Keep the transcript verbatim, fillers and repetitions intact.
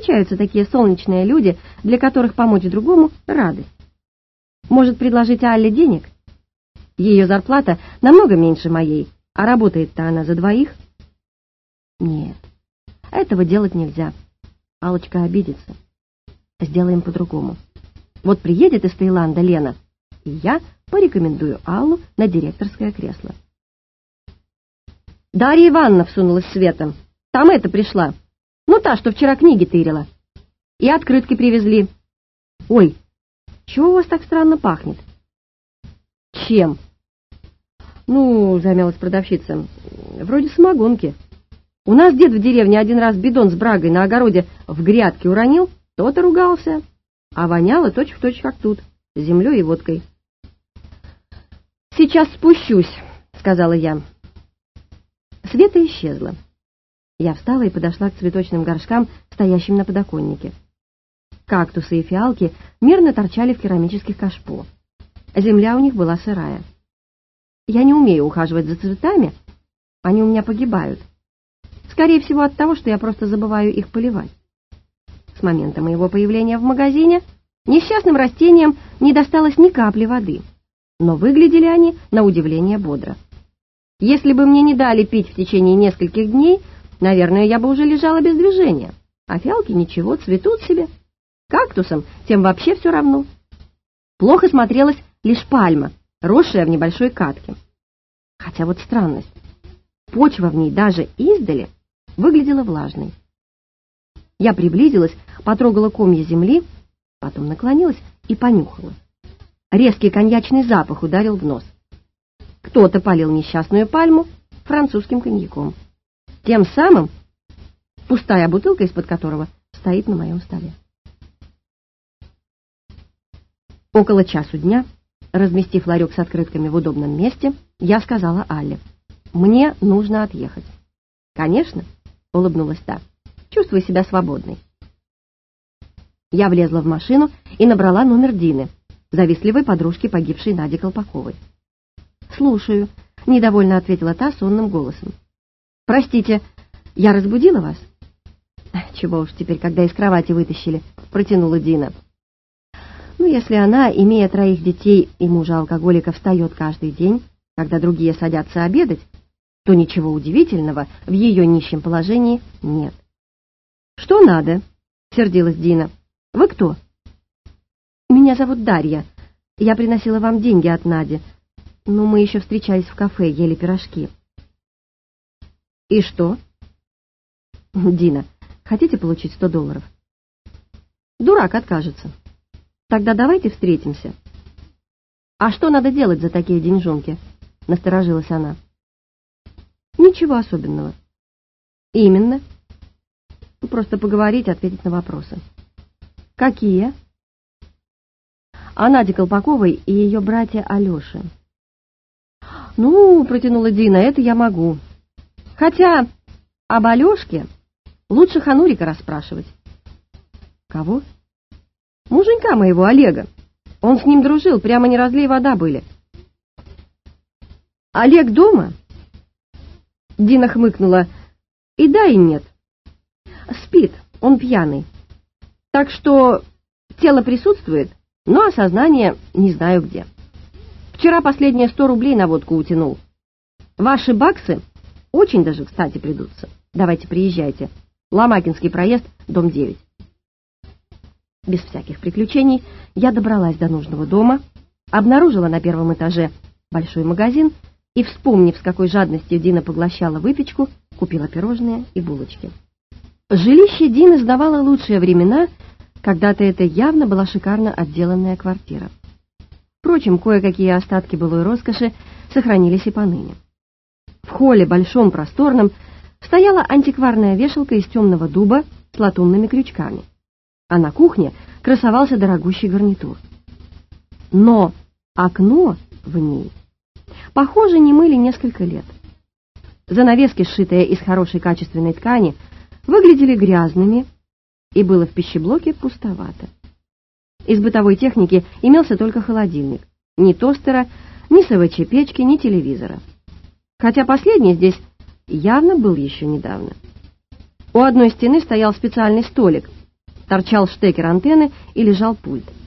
Встречаются такие солнечные люди, для которых помочь другому — радость. Может, предложить Алле денег? Ее зарплата намного меньше моей, а работает-то она за двоих. Нет, этого делать нельзя. Аллочка обидится. Сделаем по-другому. Вот приедет из Таиланда Лена, и я порекомендую Аллу на директорское кресло. Дарья Ивановна, всунулась Света. Там эта пришла. Ну, та, что вчера книги тырила. И открытки привезли. Ой, чего у вас так странно пахнет? Чем? Ну, замялась продавщица, вроде самогонки. У нас дед в деревне один раз бидон с брагой на огороде в грядке уронил, тот и ругался. А воняло точь-в-точь, как тут, землей и водкой. «Сейчас спущусь», — сказала я. Света исчезла. Я встала и подошла к цветочным горшкам, стоящим на подоконнике. Кактусы и фиалки мирно торчали в керамических кашпо. Земля у них была сырая. Я не умею ухаживать за цветами, они у меня погибают. Скорее всего от того, что я просто забываю их поливать. С момента моего появления в магазине несчастным растениям не досталось ни капли воды, но выглядели они на удивление бодро. Если бы мне не дали пить в течение нескольких дней, наверное, я бы уже лежала без движения, а фиалки ничего, цветут себе. Кактусам тем вообще все равно. Плохо смотрелась лишь пальма, росшая в небольшой катке. Хотя вот странность, почва в ней даже издали выглядела влажной. Я приблизилась, потрогала комья земли, потом наклонилась и понюхала. Резкий коньячный запах ударил в нос. Кто-то полил несчастную пальму французским коньяком. Тем самым, пустая бутылка, из-под которого стоит на моем столе. Около часу дня, разместив ларек с открытками в удобном месте, я сказала Алле: «Мне нужно отъехать». «Конечно», — улыбнулась та, — «чувствуй себя свободной». Я влезла в машину и набрала номер Дины, завистливой подружки погибшей Нади Колпаковой. «Слушаю», — недовольно ответила та сонным голосом. «Простите, я разбудила вас?» «Чего уж теперь, когда из кровати вытащили», — протянула Дина. «Ну, если она, имея троих детей и мужа-алкоголика, встает каждый день, когда другие садятся обедать, то ничего удивительного в ее нищем положении нет». «Что надо?» — сердилась Дина. «Вы кто?» «Меня зовут Дарья. Я приносила вам деньги от Нади, но мы еще встречались в кафе, ели пирожки». «И что?» «Дина, хотите получить сто долларов?» «Дурак откажется. Тогда давайте встретимся». «А что надо делать за такие деньжонки?» — насторожилась она. «Ничего особенного». «Именно?» «Просто поговорить, ответить на вопросы». «Какие?» «О Наде Колпаковой и ее брате Алёше». «Ну, — протянула Дина, — это я могу. Хотя об Алёшке лучше Ханурика расспрашивать». «Кого?» «Муженька моего, Олега. Он с ним дружил, прямо не разлей вода были». «Олег дома?» Дина хмыкнула. «И да, и нет. Спит, он пьяный. Так что тело присутствует, но осознание не знаю где. Вчера последние сто рублей на водку утянул. Ваши баксы очень даже кстати придутся. Давайте приезжайте. Ломакинский проезд, дом девять». Без всяких приключений я добралась до нужного дома, обнаружила на первом этаже большой магазин и, вспомнив, с какой жадностью Дина поглощала выпечку, купила пирожные и булочки. Жилище Дины сдавало лучшие времена, когда-то это явно была шикарно отделанная квартира. Впрочем, кое-какие остатки былой роскоши сохранились и поныне. В холле, большом, просторном, стояла антикварная вешалка из темного дуба с латунными крючками, а на кухне красовался дорогущий гарнитур. Но окно в ней, похоже, не мыли несколько лет. Занавески, сшитые из хорошей качественной ткани, выглядели грязными, и было в пищеблоке пустовато. Из бытовой техники имелся только холодильник. Ни тостера, ни СВЧ-печки, ни телевизора. Хотя последний здесь явно был еще недавно. У одной стены стоял специальный столик, торчал штекер антенны и лежал пульт.